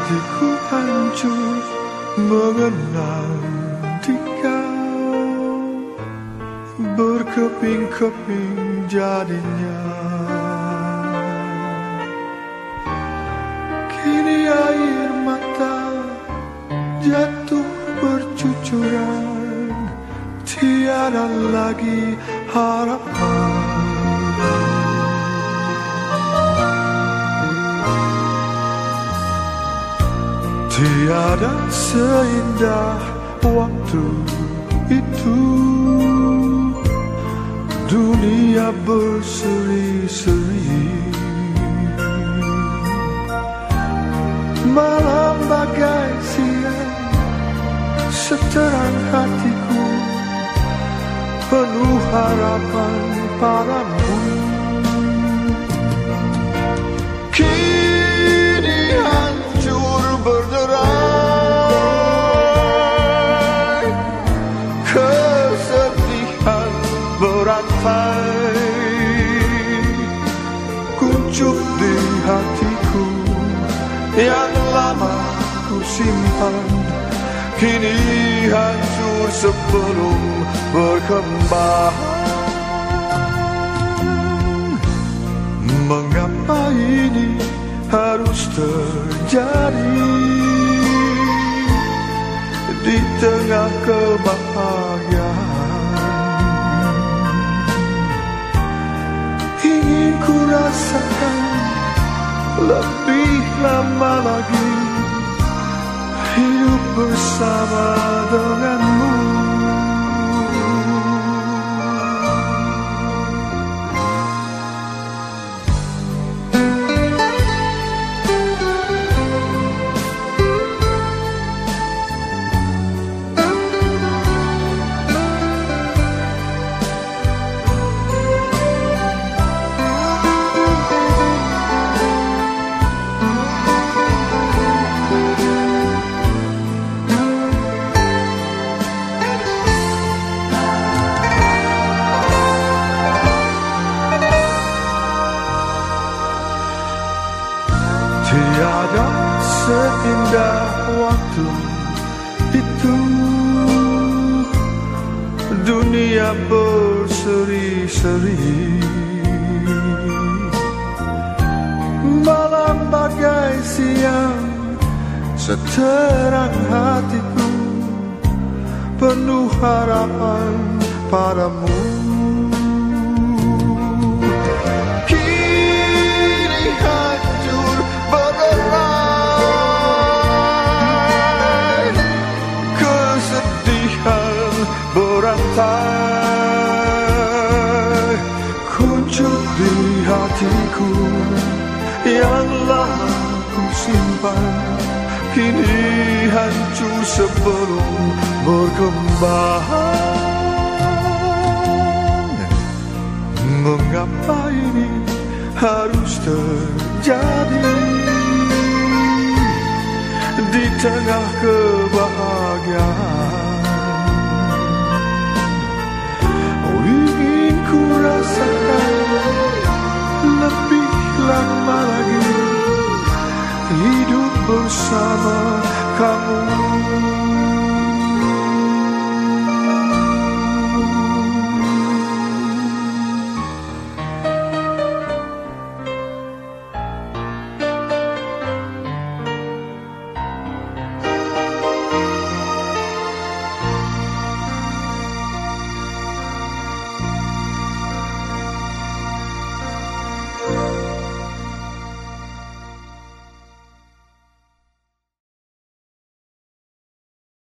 hatiku hancur mengenal kau, berkeping-keping jadinya. Kini air mata jatuh bercucuran, tiada lagi harapan. Tiada seindah waktu itu, dunia berseri-seri, malam bagai siang, seterang hatiku penuh harapan padamu. Kini hancur berderai, kesedihan berantai kuncup di hatiku yang lama ku simpan. Kini hancur sebelum berkembang. Mengapa ini harus terjadi di tengah kebahagiaan? Ingin ku rasakan lebih lama lagi hidup bersama denganmu. Tiada seindah waktu itu, dunia berseri-seri, malam bagai siang, seterang hatiku penuh harapan padamu. Berantai kuncup di hatiku yang lama ku simpan. Kini hancur sebelum berkembang. Mengapa ini harus terjadi di tengah kebahagiaan? Ingin ku rasakan lebih lama lagi hidup bersama kamu.